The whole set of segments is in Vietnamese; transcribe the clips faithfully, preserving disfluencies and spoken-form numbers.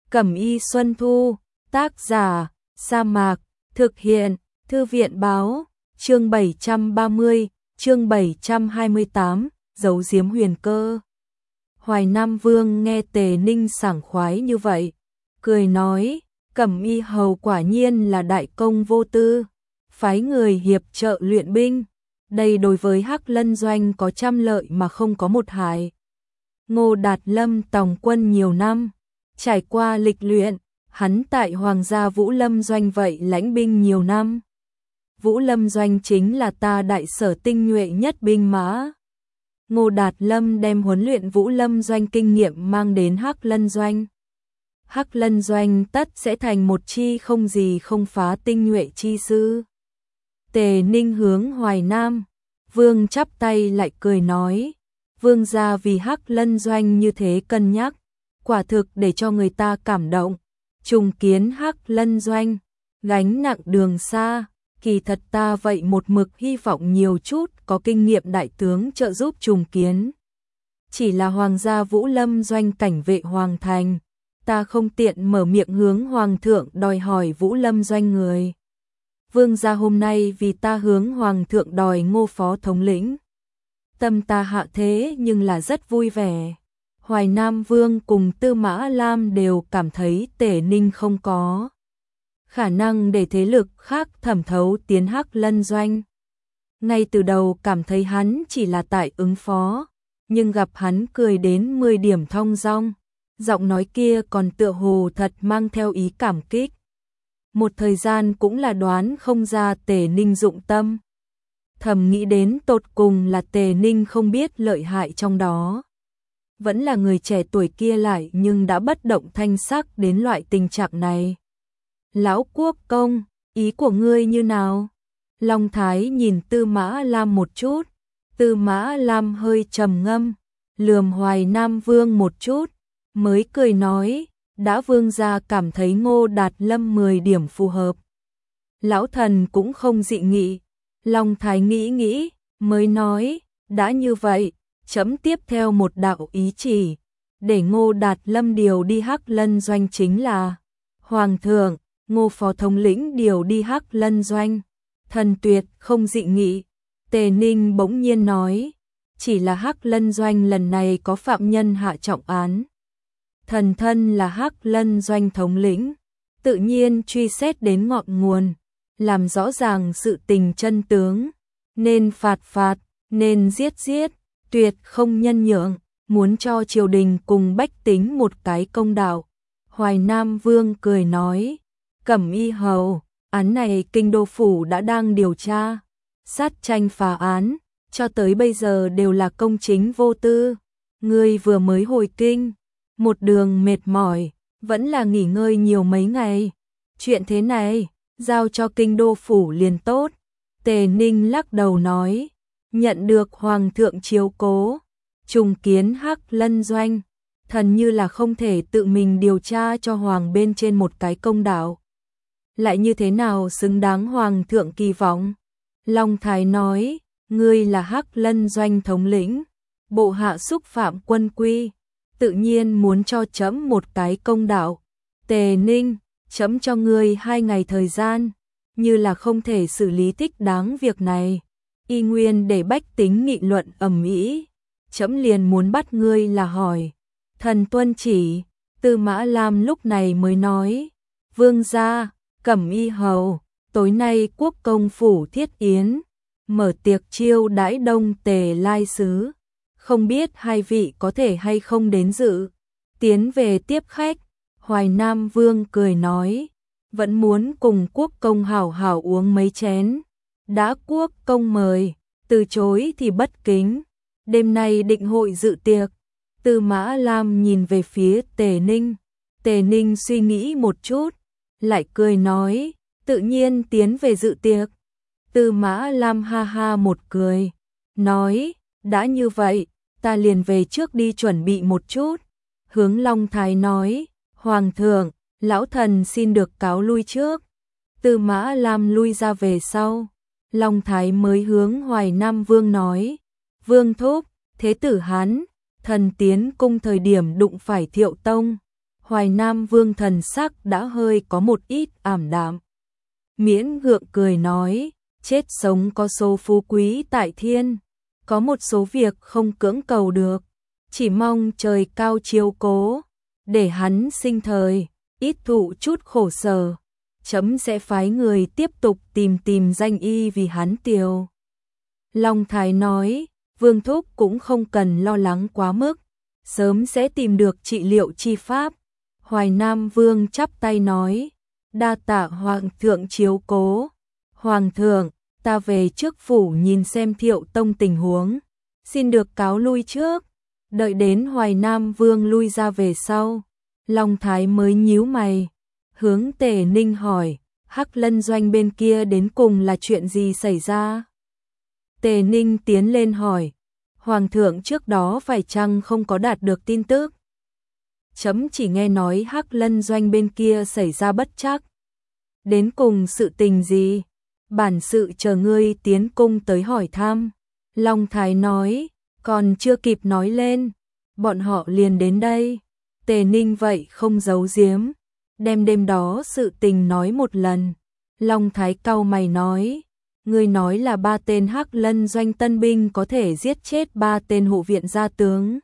Cẩm y Xuân Thu, tác giả, Sa Mạc, thực hiện, Thư viện báo, chương bảy trăm ba mươi, chương bảy trăm hai mươi tám, giấu giếm huyền cơ. Hoài Nam Vương nghe Tề Ninh sảng khoái như vậy, cười nói, Cẩm y hầu quả nhiên là đại công vô tư, phái người hiệp trợ luyện binh, đây đối với Hắc Lân doanh có trăm lợi mà không có một hại. Ngô Đạt Lâm tòng quân nhiều năm, trải qua lịch luyện, hắn tại Hoàng gia Vũ Lâm doanh vậy lãnh binh nhiều năm. Vũ Lâm doanh chính là ta đại sở tinh nhuệ nhất binh mã. Ngô Đạt Lâm đem huấn luyện Vũ Lâm doanh kinh nghiệm mang đến Hắc Lân doanh. Hắc Lân doanh tất sẽ thành một chi không gì không phá tinh nhuệ chi sư. Tề Ninh hướng Hoài Nam, Vương chắp tay lại cười nói, Vương gia vì Hắc Lân doanh như thế cân nhắc, quả thực để cho người ta cảm động. Trùng kiến Hắc Lân doanh, gánh nặng đường xa, kỳ thật ta vậy một mực hy vọng nhiều chút có kinh nghiệm đại tướng trợ giúp trùng kiến. Chỉ là Hoàng gia Vũ Lâm doanh cảnh vệ Hoàng thành, ta không tiện mở miệng hướng Hoàng thượng đòi hỏi Vũ Lâm doanh người. Vương gia hôm nay vì ta hướng Hoàng thượng đòi Ngô phó thống lĩnh. Tâm ta hạ thế nhưng là rất vui vẻ. Hoài Nam Vương cùng Tư Mã Lam đều cảm thấy Tề Ninh không có khả năng để thế lực khác thẩm thấu tiến Hắc Lân doanh. Ngay từ đầu cảm thấy hắn chỉ là tại ứng phó, nhưng gặp hắn cười đến mười điểm thong dong, giọng nói kia còn tựa hồ thật mang theo ý cảm kích. Một thời gian cũng là đoán không ra Tề Ninh dụng tâm. Thầm nghĩ đến tột cùng là Tề Ninh không biết lợi hại trong đó. Vẫn là người trẻ tuổi kia lại nhưng đã bất động thanh sắc đến loại tình trạng này. Lão quốc công, ý của ngươi như nào? Long Thái nhìn Tư Mã Lam một chút, Tư Mã Lam hơi trầm ngâm, lườm Hoài Nam Vương một chút, mới cười nói, đã vương gia cảm thấy Ngô Đạt Lâm mười điểm phù hợp. Lão thần cũng không dị nghị. Long Thái nghĩ nghĩ, mới nói, đã như vậy, chấm tiếp theo một đạo ý chỉ, để Ngô Đạt Lâm điều đi Hắc Lân doanh chính là Hoàng thượng, Ngô phó thống lĩnh điều đi Hắc Lân doanh. Thần tuyệt không dị nghị. Tề Ninh bỗng nhiên nói, chỉ là Hắc Lân doanh lần này có phạm nhân hạ trọng án. Thần thân là Hắc Lân doanh thống lĩnh, tự nhiên truy xét đến ngọn nguồn, làm rõ ràng sự tình chân tướng, nên phạt phạt, nên giết giết, tuyệt không nhân nhượng, muốn cho triều đình cùng bách tính một cái công đạo. Hoài Nam Vương cười nói, Cẩm y hầu, án này kinh đô phủ đã đang điều tra, sát tranh phá án, cho tới bây giờ đều là công chính vô tư. Ngươi vừa mới hồi kinh, một đường mệt mỏi, vẫn là nghỉ ngơi nhiều mấy ngày. Chuyện thế này, giao cho kinh đô phủ liền tốt. Tề Ninh lắc đầu nói, nhận được Hoàng thượng chiếu cố, trùng kiến Hắc Lân doanh, thần như là không thể tự mình điều tra cho Hoàng bên trên một cái công đạo. Lại như thế nào xứng đáng Hoàng thượng kỳ vọng? Long Thái nói, ngươi là Hắc Lân doanh thống lĩnh, bộ hạ xúc phạm quân quy, tự nhiên muốn cho chấm một cái công đạo. Tề Ninh, chấm cho ngươi hai ngày thời gian, như là không thể xử lý thích đáng việc này, y nguyên để bách tính nghị luận ầm ĩ, chấm liền muốn bắt ngươi là hỏi. Thần tuân chỉ. Tư Mã Lam lúc này mới nói, vương gia, Cẩm y hầu, tối nay quốc công phủ thiết yến, mở tiệc chiêu đãi đông Tề lai sứ, không biết hai vị có thể hay không đến dự. Tiến về tiếp khách, Hoài Nam Vương cười nói, vẫn muốn cùng quốc công hảo hảo uống mấy chén. Đã quốc công mời, từ chối thì bất kính. Đêm nay định hội dự tiệc. Tư Mã Lam nhìn về phía Tề Ninh. Tề Ninh suy nghĩ một chút, lại cười nói, tự nhiên tiến về dự tiệc. Tư Mã Lam ha ha một cười, nói, đã như vậy, ta liền về trước đi chuẩn bị một chút. Hướng Long Thái nói, Hoàng thượng, lão thần xin được cáo lui trước. Tư Mã Lam lui ra về sau, Long Thái mới hướng Hoài Nam Vương nói, Vương thúc, thế tử Hán, thần tiến cung thời điểm đụng phải Thiệu Tông. Hoài Nam Vương thần sắc đã hơi có một ít ảm đạm. Miễn gượng cười nói, chết sống có số phú quý tại thiên, có một số việc không cưỡng cầu được, chỉ mong trời cao chiếu cố, để hắn sinh thời, ít thụ chút khổ sở, chấm sẽ phái người tiếp tục tìm tìm danh y vì hắn tiều. Long Thái nói, Vương Thúc cũng không cần lo lắng quá mức, sớm sẽ tìm được trị liệu chi pháp. Hoài Nam Vương chắp tay nói, đa tạ Hoàng thượng chiếu cố. Hoàng thượng, ta về trước phủ nhìn xem Thiệu Tông tình huống, xin được cáo lui trước. Đợi đến Hoài Nam Vương lui ra về sau, Long Thái mới nhíu mày, hướng Tề Ninh hỏi, Hắc Lân doanh bên kia đến cùng là chuyện gì xảy ra? Tề Ninh tiến lên hỏi, Hoàng thượng trước đó phải chăng không có đạt được tin tức? Chấm chỉ nghe nói Hắc Lân doanh bên kia xảy ra bất trắc. Đến cùng sự tình gì? Bản sự chờ ngươi tiến cung tới hỏi thăm. Long Thái nói, còn chưa kịp nói lên, bọn họ liền đến đây. Tề Ninh vậy không giấu giếm, đem đêm đó sự tình nói một lần. Long Thái cau mày nói, ngươi nói là ba tên Hắc Lân doanh tân binh có thể giết chết ba tên hộ viện gia tướng.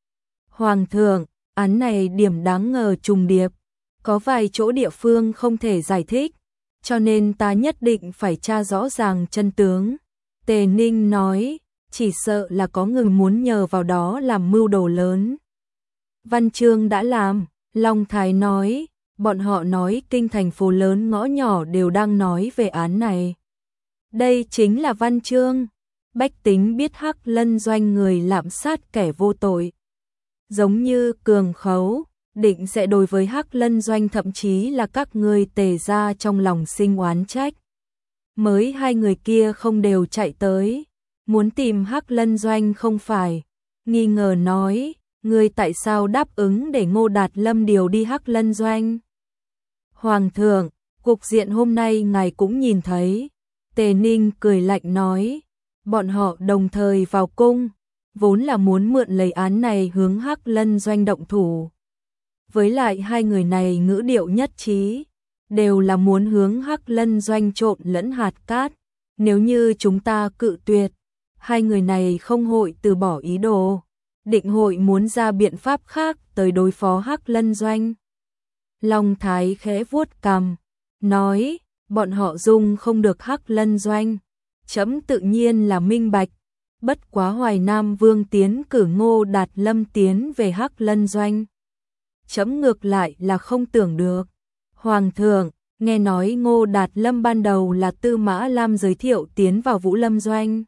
Hoàng thượng, án này điểm đáng ngờ trùng điệp, có vài chỗ địa phương không thể giải thích, cho nên ta nhất định phải tra rõ ràng chân tướng. Tề Ninh nói, chỉ sợ là có người muốn nhờ vào đó làm mưu đồ lớn. Văn Chương đã làm, Long Thái nói, bọn họ nói kinh thành phố lớn ngõ nhỏ đều đang nói về án này. Đây chính là Văn Chương. Bách tính biết Hắc Lân doanh người lạm sát kẻ vô tội, giống như Cường Khấu, định sẽ đối với Hắc Lân doanh thậm chí là các người Tề gia trong lòng sinh oán trách. Mới hai người kia không đều chạy tới, muốn tìm Hắc Lân doanh không phải, nghi ngờ nói, ngươi tại sao đáp ứng để Ngô Đạt Lâm điều đi Hắc Lân doanh? Hoàng thượng, cục diện hôm nay ngài cũng nhìn thấy. Tề Ninh cười lạnh nói, bọn họ đồng thời vào cung, vốn là muốn mượn lấy án này hướng Hắc Lân doanh động thủ. Với lại hai người này ngữ điệu nhất trí, đều là muốn hướng Hắc Lân doanh trộn lẫn hạt cát. Nếu như chúng ta cự tuyệt, hai người này không hội từ bỏ ý đồ, định hội muốn ra biện pháp khác tới đối phó Hắc Lân doanh. Long Thái khẽ vuốt cằm, nói, bọn họ dung không được Hắc Lân doanh, chấm tự nhiên là minh bạch, bất quá Hoài Nam Vương tiến cử Ngô Đạt Lâm tiến về Hắc Lân doanh. Chấm ngược lại là không tưởng được. Hoàng thượng, nghe nói Ngô Đạt Lâm ban đầu là Tư Mã Lam giới thiệu tiến vào Vũ Lâm doanh.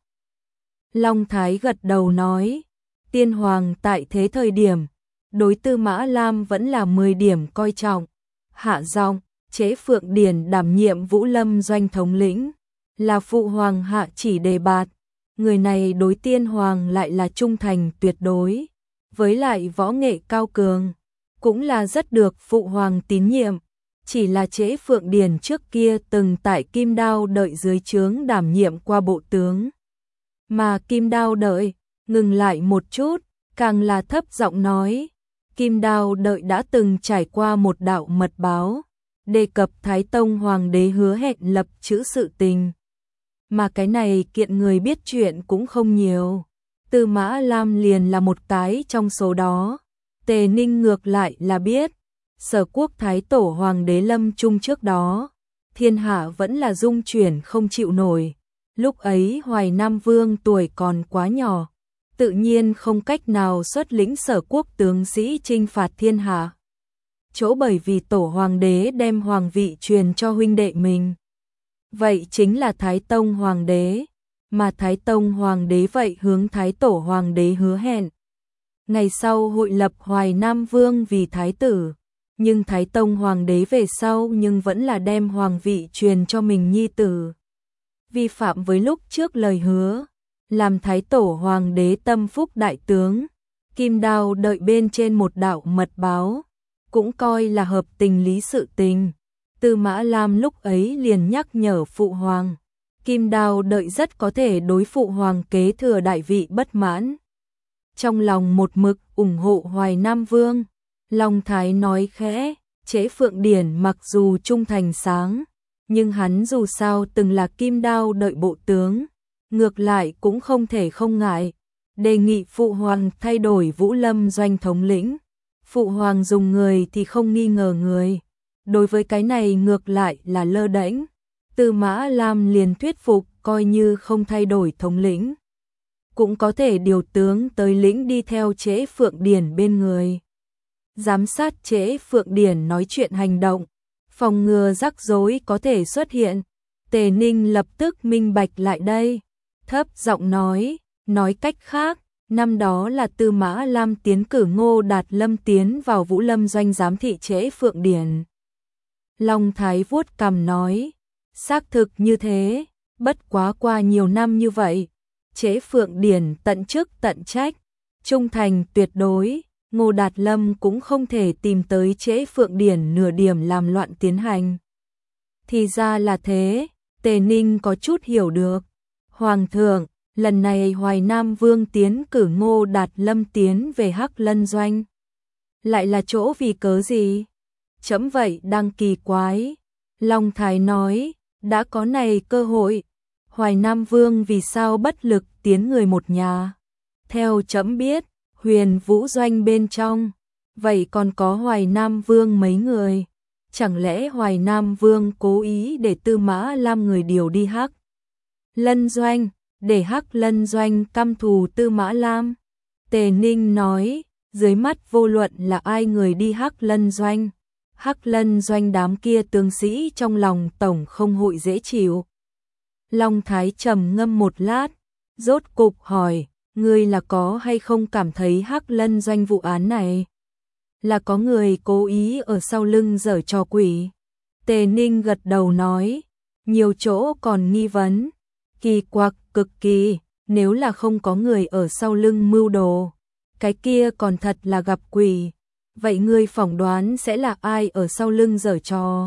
Long Thái gật đầu nói, tiên hoàng tại thế thời điểm, đối Tư Mã Lam vẫn là mười điểm coi trọng. Hạ giọng, Chế Phượng Điển đảm nhiệm Vũ Lâm doanh thống lĩnh, là phụ hoàng hạ chỉ đề bạt. Người này đối tiên hoàng lại là trung thành tuyệt đối, với lại võ nghệ cao cường, cũng là rất được phụ hoàng tín nhiệm. Chỉ là Chế Phượng Điển trước kia từng tại Kim Đao đợi dưới trướng đảm nhiệm qua bộ tướng. Mà Kim Đao đợi, ngừng lại một chút, càng là thấp giọng nói, Kim Đao đợi đã từng trải qua một đạo mật báo, đề cập Thái Tông Hoàng đế hứa hẹn lập chữ sự tình. Mà cái này kiện người biết chuyện cũng không nhiều, Tư Mã Lam liền là một cái trong số đó. Tề Ninh ngược lại là biết, Sở Quốc Thái Tổ Hoàng đế lâm chung trước đó, thiên hạ vẫn là dung chuyển không chịu nổi. Lúc ấy Hoài Nam Vương tuổi còn quá nhỏ, tự nhiên không cách nào xuất lĩnh Sở Quốc tướng sĩ chinh phạt thiên hạ. Chỗ bởi vì Tổ Hoàng đế đem hoàng vị truyền cho huynh đệ mình. Vậy chính là Thái Tông Hoàng đế, mà Thái Tông Hoàng đế vậy hướng Thái Tổ Hoàng đế hứa hẹn. Ngày sau hội lập Hoài Nam Vương vì Thái tử, nhưng Thái Tông Hoàng đế về sau nhưng vẫn là đem hoàng vị truyền cho mình nhi tử. Vi phạm với lúc trước lời hứa, làm Thái Tổ Hoàng đế tâm phúc đại tướng, Kim Đao đợi bên trên một đạo mật báo, cũng coi là hợp tình lý sự tình. Tư Mã Lam lúc ấy liền nhắc nhở phụ hoàng, Kim Đao đợi rất có thể đối phụ hoàng kế thừa đại vị bất mãn. Trong lòng một mực ủng hộ Hoài Nam Vương, Long Thái nói khẽ, Chế Phượng Điển mặc dù trung thành sáng, nhưng hắn dù sao từng là kim đao đợi bộ tướng, ngược lại cũng không thể không ngại, đề nghị Phụ Hoàng thay đổi Vũ Lâm doanh thống lĩnh. Phụ Hoàng dùng người thì không nghi ngờ người, đối với cái này ngược lại là lơ đễnh. Tư Mã Lam liền thuyết phục, coi như không thay đổi thống lĩnh, cũng có thể điều tướng tới lĩnh đi theo Chế Phượng Điển bên người, giám sát Chế Phượng Điển nói chuyện hành động, phòng ngừa rắc rối có thể xuất hiện. Tề Ninh lập tức minh bạch lại đây, thấp giọng nói, nói cách khác, năm đó là Tư Mã Lam tiến cử Ngô Đạt Lâm tiến vào Vũ Lâm doanh giám thị Chế Phượng Điển. Long Thái vuốt cằm nói, xác thực như thế, bất quá qua nhiều năm như vậy, Chế Phượng Điển tận chức tận trách, trung thành tuyệt đối, Ngô Đạt Lâm cũng không thể tìm tới Chế Phượng Điển nửa điểm làm loạn tiến hành. Thì ra là thế, Tề Ninh có chút hiểu được. Hoàng thượng, lần này Hoài Nam Vương tiến cử Ngô Đạt Lâm tiến về Hắc Lân doanh, lại là chỗ vì cớ gì? Chấm vậy đang kỳ quái. Long Thái nói, đã có này cơ hội, Hoài Nam Vương vì sao bất lực tiến người một nhà? Theo chấm biết, Huyền Vũ doanh bên trong, vậy còn có Hoài Nam Vương mấy người? Chẳng lẽ Hoài Nam Vương cố ý để Tư Mã Lam người điều đi Hắc Lân doanh, để Hắc Lân doanh căm thù Tư Mã Lam? Tề Ninh nói, dưới mắt vô luận là ai người đi Hắc Lân doanh, Hắc Lân doanh đám kia tướng sĩ trong lòng tổng không hội dễ chịu. Long Thái trầm ngâm một lát, rốt cục hỏi, ngươi là có hay không cảm thấy Hắc Lân doanh vụ án này là có người cố ý ở sau lưng giở trò quỷ? Tề Ninh gật đầu nói, nhiều chỗ còn nghi vấn, kỳ quặc cực kỳ, nếu là không có người ở sau lưng mưu đồ, cái kia còn thật là gặp quỷ. Vậy ngươi phỏng đoán sẽ là ai ở sau lưng giở trò?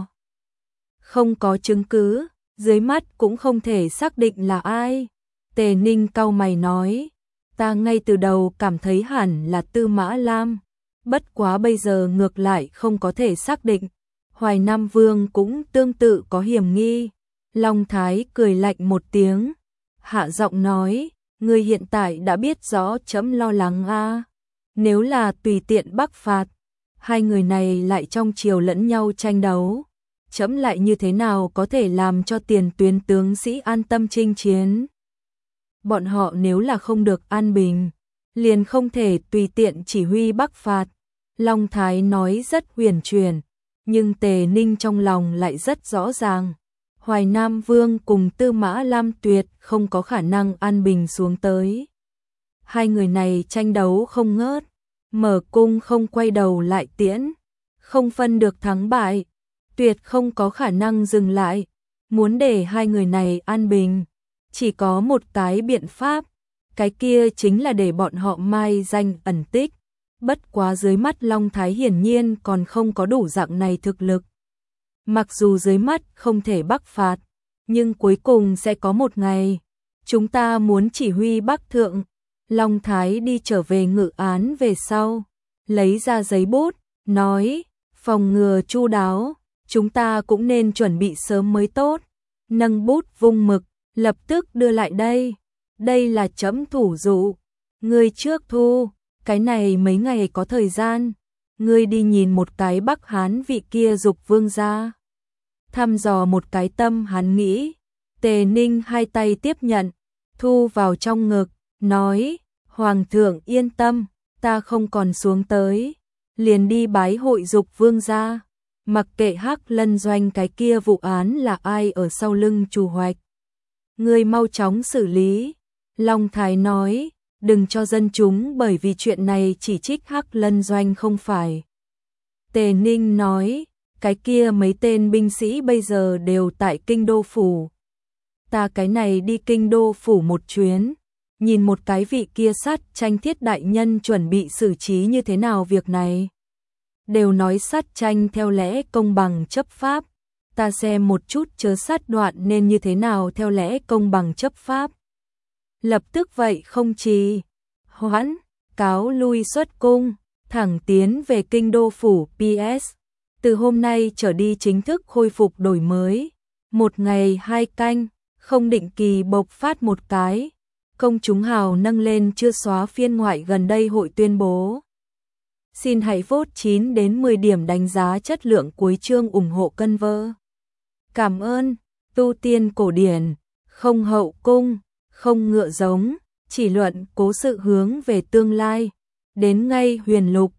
Không có chứng cứ, dưới mắt cũng không thể xác định là ai. Tề Ninh cau mày nói, ta ngay từ đầu cảm thấy hẳn là Tư Mã Lam, bất quá bây giờ ngược lại không có thể xác định. Hoài Nam Vương cũng tương tự có hiểm nghi. Long Thái cười lạnh một tiếng, hạ giọng nói, ngươi hiện tại đã biết rõ chấm lo lắng a. Nếu là tùy tiện bắc phạt, hai người này lại trong triều lẫn nhau tranh đấu, chấm lại như thế nào có thể làm cho tiền tuyến tướng sĩ an tâm chinh chiến? Bọn họ nếu là không được an bình, liền không thể tùy tiện chỉ huy bắc phạt. Long Thái nói rất huyền truyền, nhưng Tề Ninh trong lòng lại rất rõ ràng. Hoài Nam Vương cùng Tư Mã Lam tuyệt không có khả năng an bình xuống tới. Hai người này tranh đấu không ngớt, mở cung không quay đầu lại tiễn, không phân được thắng bại, tuyệt không có khả năng dừng lại. Muốn để hai người này an bình, chỉ có một cái biện pháp, cái kia chính là để bọn họ mai danh ẩn tích. Bất quá dưới mắt Long Thái hiển nhiên còn không có đủ dạng này thực lực. Mặc dù dưới mắt không thể bắc phạt, nhưng cuối cùng sẽ có một ngày, chúng ta muốn chỉ huy bắc thượng. Long Thái đi trở về ngự án về sau, lấy ra giấy bút, nói, phòng ngừa chu đáo, chúng ta cũng nên chuẩn bị sớm mới tốt. Nâng bút vung mực, lập tức đưa lại đây. Đây là chấm thủ dụ, ngươi trước thu, cái này mấy ngày có thời gian, ngươi đi nhìn một cái Bắc Hán vị kia dục vương gia. Thăm dò một cái tâm hắn nghĩ. Tề Ninh hai tay tiếp nhận, thu vào trong ngực, nói, Hoàng thượng yên tâm, ta không còn xuống tới, liền đi bái hội dục vương gia. Mặc kệ Hắc Lân doanh cái kia vụ án là ai ở sau lưng trù hoạch, ngươi mau chóng xử lý. Long Thái nói, đừng cho dân chúng bởi vì chuyện này chỉ trích Hắc Lân doanh không phải. Tề Ninh nói, cái kia mấy tên binh sĩ bây giờ đều tại kinh đô phủ. Ta cái này đi kinh đô phủ một chuyến, nhìn một cái vị kia sát tranh thiết đại nhân chuẩn bị xử trí như thế nào việc này. Đều nói sát tranh theo lẽ công bằng chấp pháp, ta xem một chút chớ sát đoạn nên như thế nào theo lẽ công bằng chấp pháp. Lập tức vậy không trì hoãn, cáo lui xuất cung. thẳng tiến về kinh đô phủ pê ét. Từ hôm nay trở đi chính thức khôi phục đổi mới. Một ngày hai canh, không định kỳ bộc phát một cái. Công chúng hào nâng lên chưa xóa phiên ngoại gần đây hội tuyên bố. Xin hãy vote chín đến mười điểm đánh giá chất lượng cuối chương ủng hộ cân vơ. Cảm ơn, tu tiên cổ điển, không hậu cung, không ngựa giống, chỉ luận cố sự hướng về tương lai. Đến ngay huyền lục,